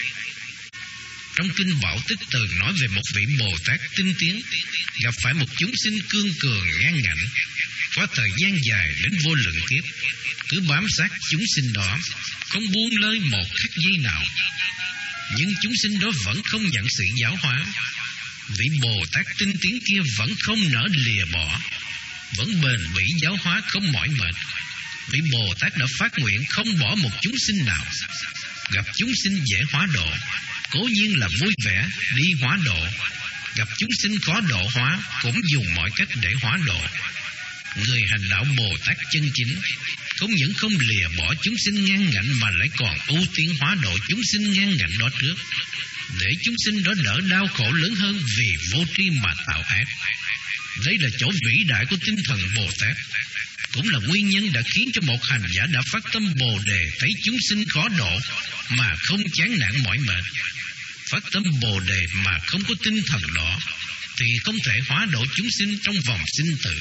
Trong Kinh Bảo Tích Tường nói về một vị Bồ Tát tinh tiến, gặp phải một chúng sinh cương cường ngang ngạnh, qua thời gian dài đến vô lượng kiếp, cứ bám sát chúng sinh đó, không buông lơi một khắc giây nào. Nhưng chúng sinh đó vẫn không nhận sự giáo hóa. Vị Bồ Tát tinh tiến kia vẫn không nỡ lìa bỏ, vẫn bền bỉ giáo hóa không mỏi mệt. Vị Bồ Tát đã phát nguyện không bỏ một chúng sinh nào. Gặp chúng sinh dễ hóa độ, cố nhiên là vui vẻ đi hóa độ. Gặp chúng sinh khó độ hóa, cũng dùng mọi cách để hóa độ. Người hành đạo Bồ Tát chân chính không những không lìa bỏ chúng sinh ngang ngạnh, mà lại còn ưu tiên hóa độ chúng sinh ngang ngạnh đó trước, để chúng sinh đó đỡ đau khổ lớn hơn vì vô tri mà tạo ác. Đây là chỗ vĩ đại của tinh thần Bồ Tát, cũng là nguyên nhân đã khiến cho một hành giả đã phát tâm Bồ Đề thấy chúng sinh khó độ mà không chán nản mỏi mệt. Phát tâm Bồ Đề mà không có tinh thần đó thì không thể hóa độ chúng sinh trong vòng sinh tử.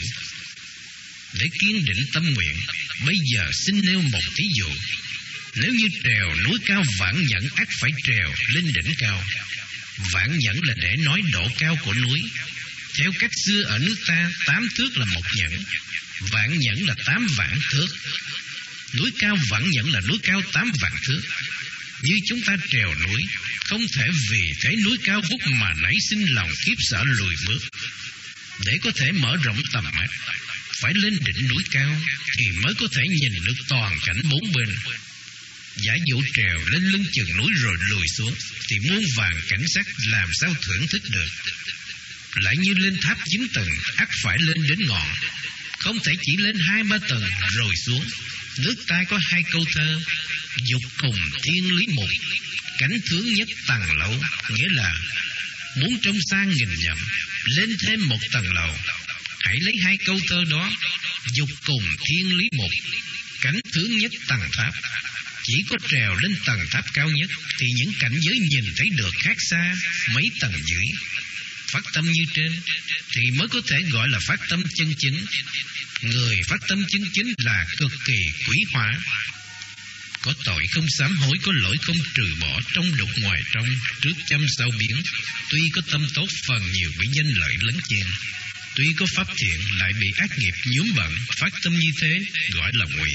Để kiên định tâm nguyện, bây giờ xin nêu một thí dụ. Nếu như trèo núi cao vạn nhẫn, ắt phải trèo lên đỉnh cao. Vạn nhẫn là để nói độ cao của núi. Theo cách xưa ở nước ta, tám thước là một nhẫn, vạn nhẫn là tám vạn thước. Núi cao vạn nhẫn là núi cao tám vạn thước. Như chúng ta trèo núi, không thể vì thấy núi cao vút mà nảy sinh lòng khiếp sợ lùi bước. Để có thể mở rộng tầm mắt, phải lên đỉnh núi cao thì mới có thể nhìn được toàn cảnh bốn bên. Giả dụ trèo lên lưng chừng núi rồi lùi xuống, thì muôn vàng cảnh sắc làm sao thưởng thức được. Lại như lên tháp chín tầng, ắt phải lên đến ngọn, không thể chỉ lên hai ba tầng rồi xuống. Nước ta có hai câu thơ: dục cùng thiên lý mục, cảnh thướng nhất tầng lầu. Nghĩa là muốn trông xa nghìn dặm, lên thêm một tầng lầu. Hãy lấy hai câu thơ đó, dục cùng thiên lý mục, cảnh thướng nhất tầng tháp. Chỉ có trèo lên tầng tháp cao nhất thì những cảnh giới nhìn thấy được khác xa mấy tầng dưới. Phát tâm như trên thì mới có thể gọi là phát tâm chân chính. Người phát tâm chân chính là cực kỳ quý hóa. Có tội không sám hối, có lỗi không trừ bỏ, trong đục ngoài trong, trước chăm sau biến. Tuy có tâm tốt phần nhiều bị danh lợi lấn chen, tuy có pháp thiện lại bị ác nghiệp nhuốm bận. Phát tâm như thế gọi là ngụy.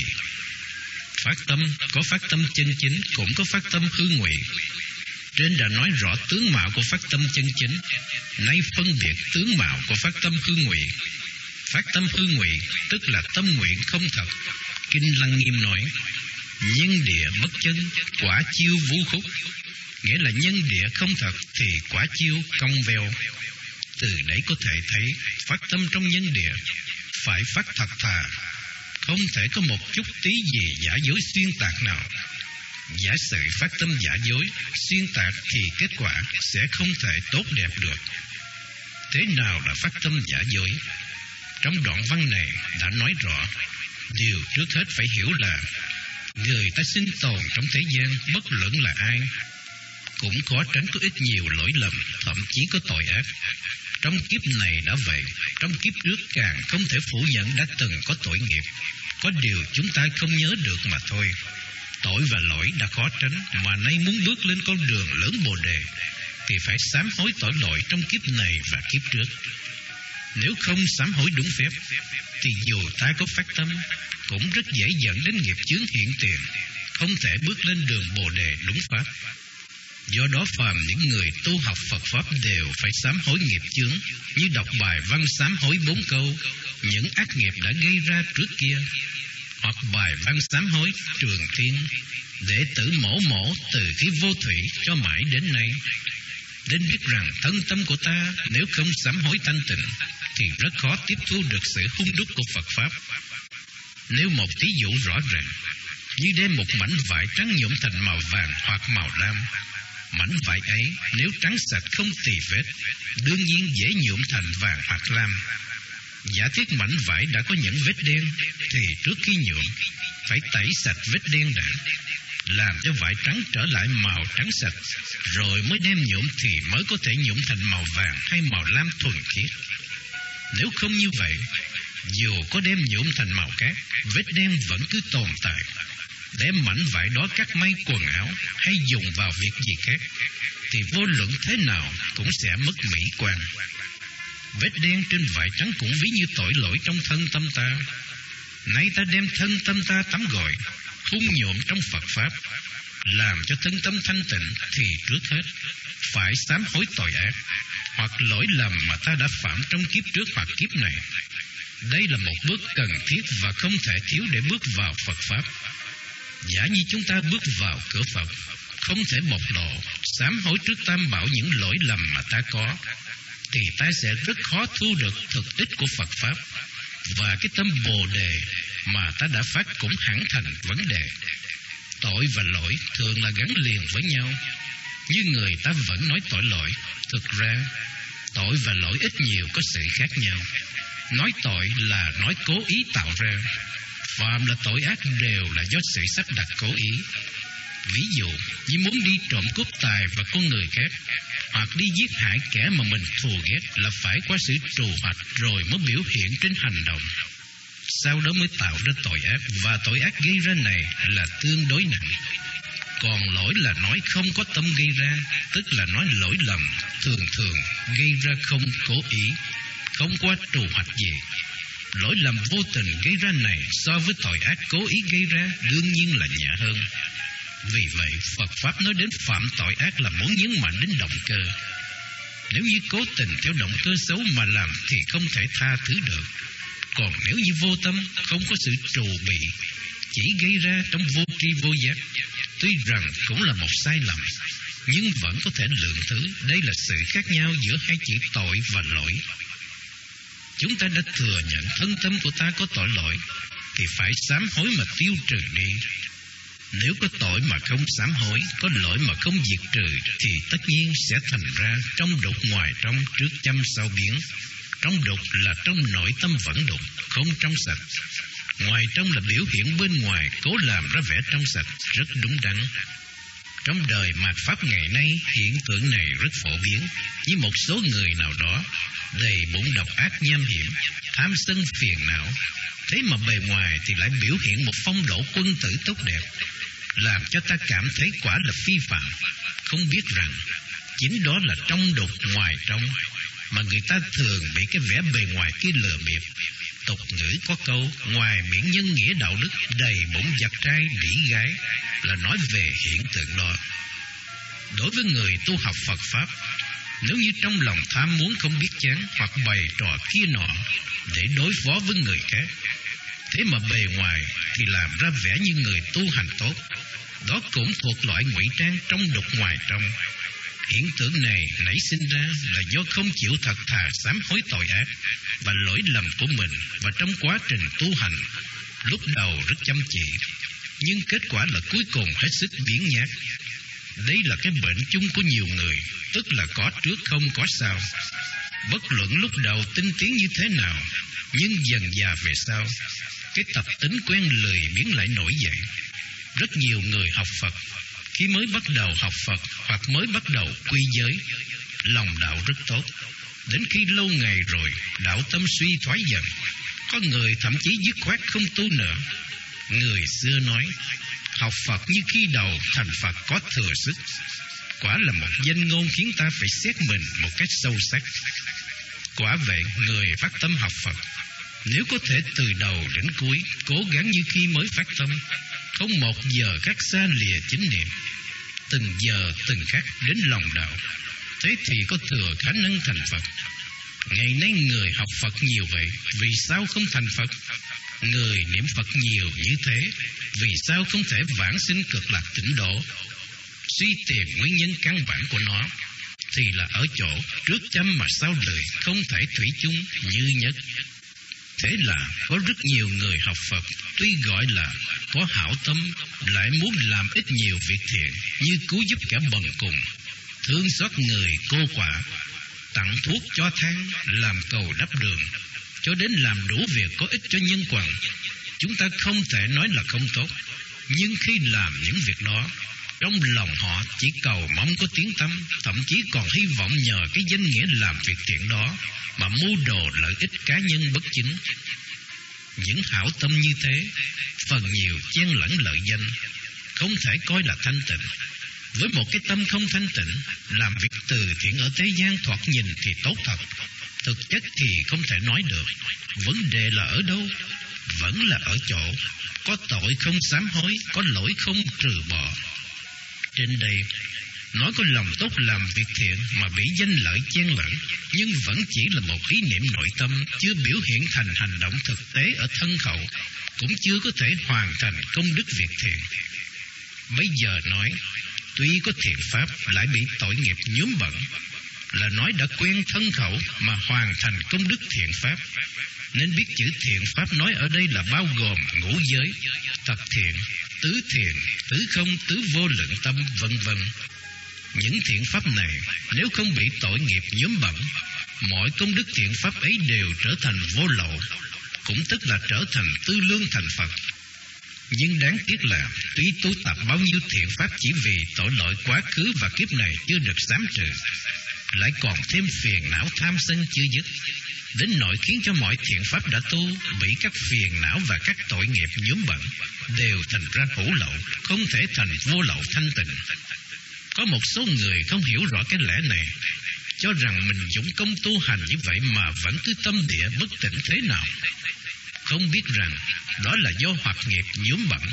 Phát tâm có phát tâm chân chính, cũng có phát tâm hư ngụy. Trên đã nói rõ tướng mạo của phát tâm chân chính, nay phân biệt tướng mạo của phát tâm hư ngụy. Phát tâm hư ngụy tức là tâm nguyện không thật. Kinh Lăng Nghiêm nói: nhân địa bất chân, quả chiêu vu khúc. Nghĩa là nhân địa không thật thì quả chiêu cong veo. Từ đấy có thể thấy phát tâm trong nhân địa phải phát thật thà, không thể có một chút tí gì giả dối xuyên tạc nào. Giả sử phát tâm giả dối, xuyên tạc thì kết quả sẽ không thể tốt đẹp được. Thế nào là phát tâm giả dối? Trong đoạn văn này đã nói rõ. Điều trước hết phải hiểu là người ta sinh tồn trong thế gian, bất luận là ai, cũng khó tránh có ít nhiều lỗi lầm, thậm chí có tội ác. Trong kiếp này đã vậy, trong kiếp trước càng không thể phủ nhận đã từng có tội nghiệp. Có điều chúng ta không nhớ được mà thôi. Tội và lỗi đã khó tránh, mà nay muốn bước lên con đường lớn Bồ Đề thì phải sám hối tội lỗi trong kiếp này và kiếp trước. Nếu không sám hối đúng phép thì dù ta có phát tâm cũng rất dễ dẫn đến nghiệp chướng hiện tiền, không thể bước lên đường Bồ Đề đúng pháp. Do đó phàm những người tu học Phật Pháp đều phải sám hối nghiệp chướng, như đọc bài văn sám hối bốn câu những ác nghiệp đã gây ra trước kia, hoặc bài văn sám hối Trường Thiên, đệ tử mổ mổ từ khi vô thủy cho mãi đến nay. Đến biết rằng thân tâm của ta nếu không sám hối thanh tịnh thì rất khó tiếp thu được sự hung đúc của Phật Pháp. Nếu một thí dụ rõ ràng, như đem một mảnh vải trắng nhuộm thành màu vàng hoặc màu lam, mảnh vải ấy nếu trắng sạch không tì vết, đương nhiên dễ nhuộm thành vàng hoặc lam. Giả thiết mảnh vải đã có những vết đen thì trước khi nhuộm phải tẩy sạch vết đen đã, làm cho vải trắng trở lại màu trắng sạch, rồi mới đem nhuộm thì mới có thể nhuộm thành màu vàng hay màu lam thuần khiết. Nếu không như vậy, dù có đem nhuộm thành màu cát, vết đen vẫn cứ tồn tại. Đem mảnh vải đó cắt may quần áo hay dùng vào việc gì khác thì vô luận thế nào cũng sẽ mất mỹ quan. Vết đen trên vải trắng cũng ví như tội lỗi trong thân tâm ta. Nay ta đem thân tâm ta tắm gội, hung nhuộm trong Phật Pháp, làm cho thân tâm thanh tịnh thì trước hết phải sám hối tội ác hoặc lỗi lầm mà ta đã phạm trong kiếp trước hoặc kiếp này. Đây là một bước cần thiết và không thể thiếu để bước vào Phật Pháp. Giả như chúng ta bước vào cửa Phật, không thể bộc lộ, sám hối trước Tam Bảo những lỗi lầm mà ta có, thì ta sẽ rất khó thu được thực ích của Phật Pháp, và cái tâm Bồ Đề mà ta đã phát cũng hẳn thành vấn đề. Tội và lỗi thường là gắn liền với nhau. Như người ta vẫn nói tội lỗi, thực ra tội và lỗi ít nhiều có sự khác nhau. Nói tội là nói cố ý tạo ra, phàm là tội ác đều là do sự sắp đặt cố ý. Ví dụ như muốn đi trộm cướp tài và con người khác, hoặc đi giết hại kẻ mà mình thù ghét, là phải qua sự trù hoạch rồi mới biểu hiện trên hành động, sau đó mới tạo ra tội ác, và tội ác gây ra này là tương đối nặng. Còn lỗi là nói không có tâm gây ra, tức là nói lỗi lầm, thường thường gây ra không cố ý, không qua trù hoạch gì. Lỗi lầm vô tình gây ra này so với tội ác cố ý gây ra đương nhiên là nhẹ hơn. Vì vậy Phật Pháp nói đến phạm tội ác là muốn nhấn mạnh đến động cơ. Nếu như cố tình theo động cơ xấu mà làm thì không thể tha thứ được. Còn nếu như vô tâm, không có sự trù bị, chỉ gây ra trong vô tri vô giác, tuy rằng cũng là một sai lầm, nhưng vẫn có thể lượng thứ. Đây là sự khác nhau giữa hai chữ tội và lỗi. Chúng ta đã thừa nhận thân tâm của ta có tội lỗi thì phải sám hối mà tiêu trừ đi. Nếu có tội mà không sám hối, có lỗi mà không diệt trừ, thì tất nhiên sẽ thành ra trong đục ngoài trong, trước chăm sau biến. Trong đục là trong nội tâm vẫn đục, không trong sạch. Ngoài trong là biểu hiện bên ngoài, cố làm ra vẻ trong sạch, rất đúng đắn. Trong đời mạt Pháp ngày nay, hiện tượng này rất phổ biến. Như một số người nào đó đầy bụng độc ác nham hiểm, tham sân phiền não, thế mà bề ngoài thì lại biểu hiện một phong độ quân tử tốt đẹp. làm cho ta cảm thấy quả là phi phạm, không biết rằng chính đó là trong đục ngoài trong, mà người ta thường bị cái vẻ bề ngoài kia lừa bịp. Tục ngữ có câu ngoài miệng nhân nghĩa đạo đức, đầy bụng giặc trai đĩ gái, là nói về hiện tượng đó. Đối với người tu học Phật Pháp, nếu như trong lòng tham muốn không biết chán hoặc bày trò kia nọ để đối phó với người khác, thế mà bề ngoài thì làm ra vẻ như người tu hành tốt, đó cũng thuộc loại ngụy trang trong đục ngoài trong. Hiện tượng này nảy sinh ra là do không chịu thật thà sám hối tội ác và lỗi lầm của mình, và trong quá trình tu hành lúc đầu rất chăm chỉ, nhưng kết quả là cuối cùng hết sức biếng nhác. Đây là cái bệnh chung của nhiều người, tức là có trước không có sau. Bất luận lúc đầu tinh tiến như thế nào, nhưng dần dà về sau, cái tập tính quen lười biếng lại nổi dậy. Rất nhiều người học Phật, khi mới bắt đầu học Phật hoặc mới bắt đầu quy giới, lòng đạo rất tốt. Đến khi lâu ngày rồi, đạo tâm suy thoái dần. Có người thậm chí dứt khoát không tu nữa. Người xưa nói, học Phật như khi đầu, thành Phật có thừa sức. Quả là một danh ngôn khiến ta phải xét mình một cách sâu sắc. Quả vậy, người phát tâm học Phật, nếu có thể từ đầu đến cuối cố gắng như khi mới phát tâm, không một giờ khác xa lìa chính niệm, từng giờ từng khắc đến lòng đạo, thế thì có thừa khả năng thành Phật. Ngày nay người học Phật nhiều vậy, vì sao không thành Phật? Người niệm Phật nhiều như thế, vì sao không thể vãng sinh cực lạc tịnh độ? Suy tìm nguyên nhân căn bản của nó, thì là ở chỗ trước chăm mà sau lười, không thể thủy chung như nhất. Thế là có rất nhiều người học Phật, tuy gọi là có hảo tâm, lại muốn làm ít nhiều việc thiện, như cứu giúp kẻ bần cùng, thương xót người cô quả, tặng thuốc cho than, làm cầu đắp đường, cho đến làm đủ việc có ích cho nhân quần. Chúng ta không thể nói là không tốt, nhưng khi làm những việc đó, trong lòng họ chỉ cầu mong có tiếng tăm, thậm chí còn hy vọng nhờ cái danh nghĩa làm việc thiện đó mà mưu đồ lợi ích cá nhân bất chính. Những hảo tâm như thế, phần nhiều chen lẫn lợi danh, không thể coi là thanh tịnh. Với một cái tâm không thanh tịnh, làm việc từ thiện ở thế gian thoạt nhìn thì tốt thật, thực chất thì không thể nói được. Vấn đề là ở đâu? Vẫn là ở chỗ có tội không sám hối, có lỗi không trừ bỏ. Trên đây nói có lòng tốt làm việc thiện mà bị danh lợi chen lẫn, nhưng vẫn chỉ là một ý niệm nội tâm, chưa biểu hiện thành hành động thực tế ở thân khẩu, cũng chưa có thể hoàn thành công đức việc thiện. Bây giờ nói tuy có thiện pháp lại bị tội nghiệp nhuốm bẩn, là nói đã quen thân khẩu mà hoàn thành công đức thiện pháp. Nên biết chữ thiện pháp nói ở đây là bao gồm ngũ giới, tập thiện, tứ thiện, tứ không, tứ vô lượng tâm, vân vân. Những thiện pháp này nếu không bị tội nghiệp nhuốm bẩn, mọi công đức thiện pháp ấy đều trở thành vô lậu, cũng tức là trở thành tư lương thành Phật. Nhưng đáng tiếc là tuy tu tập bao nhiêu thiện pháp, chỉ vì tội lỗi quá khứ và kiếp này chưa được xám trừ, lại còn thêm phiền não tham sân chưa dứt, đến nỗi khiến cho mọi thiện pháp đã tu bị các phiền não và các tội nghiệp nhuốm bẩn, đều thành ra hữu lậu, không thể thành vô lậu thanh tịnh. Có một số người không hiểu rõ cái lẽ này, cho rằng mình dũng công tu hành như vậy mà vẫn cứ tâm địa bất tịnh thế nào, không biết rằng đó là do hoặc nghiệp nhuốm bẩn.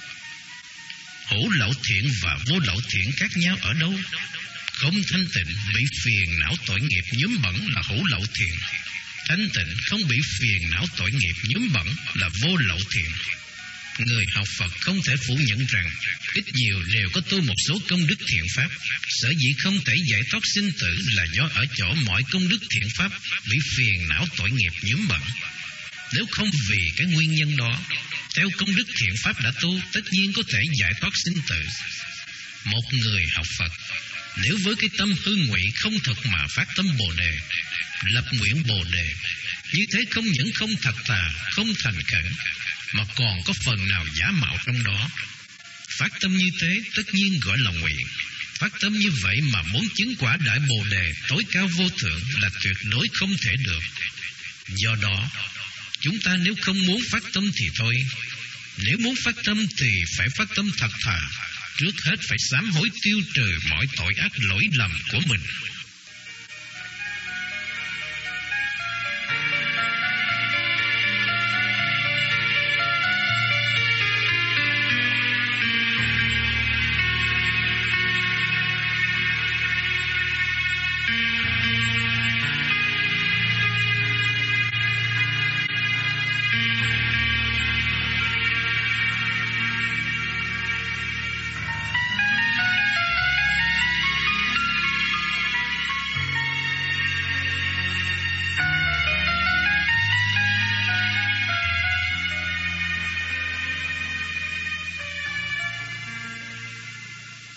Hữu lậu thiện và vô lậu thiện khác nhau ở đâu? Không thanh tịnh bị phiền não tội nghiệp nhuốm bẩn là hữu lậu thiện, thanh tịnh không bị phiền não tội nghiệp nhuốm bẩn là vô lậu thiện. Người học Phật không thể phủ nhận rằng ít nhiều đều có tu một số công đức thiện pháp. Sở dĩ không thể giải thoát sinh tử là do ở chỗ mọi công đức thiện pháp bị phiền não tội nghiệp nhuốm bẩn. Nếu không vì cái nguyên nhân đó, theo công đức thiện pháp đã tu, tất nhiên có thể giải thoát sinh tử. Một người học Phật, nếu với cái tâm hư ngụy không thật mà phát tâm Bồ Đề, lập nguyện Bồ Đề, như thế không những không thật thà, không thành khẩn, mà còn có phần nào giả mạo trong đó. Phát tâm như thế tất nhiên gọi là nguyện. Phát tâm như vậy mà muốn chứng quả Đại Bồ Đề tối cao vô thượng là tuyệt đối không thể được. Do đó, chúng ta nếu không muốn phát tâm thì thôi, Nếu muốn phát tâm thì phải phát tâm thật thà. Trước hết phải sám hối tiêu trừ mọi tội ác lỗi lầm của mình.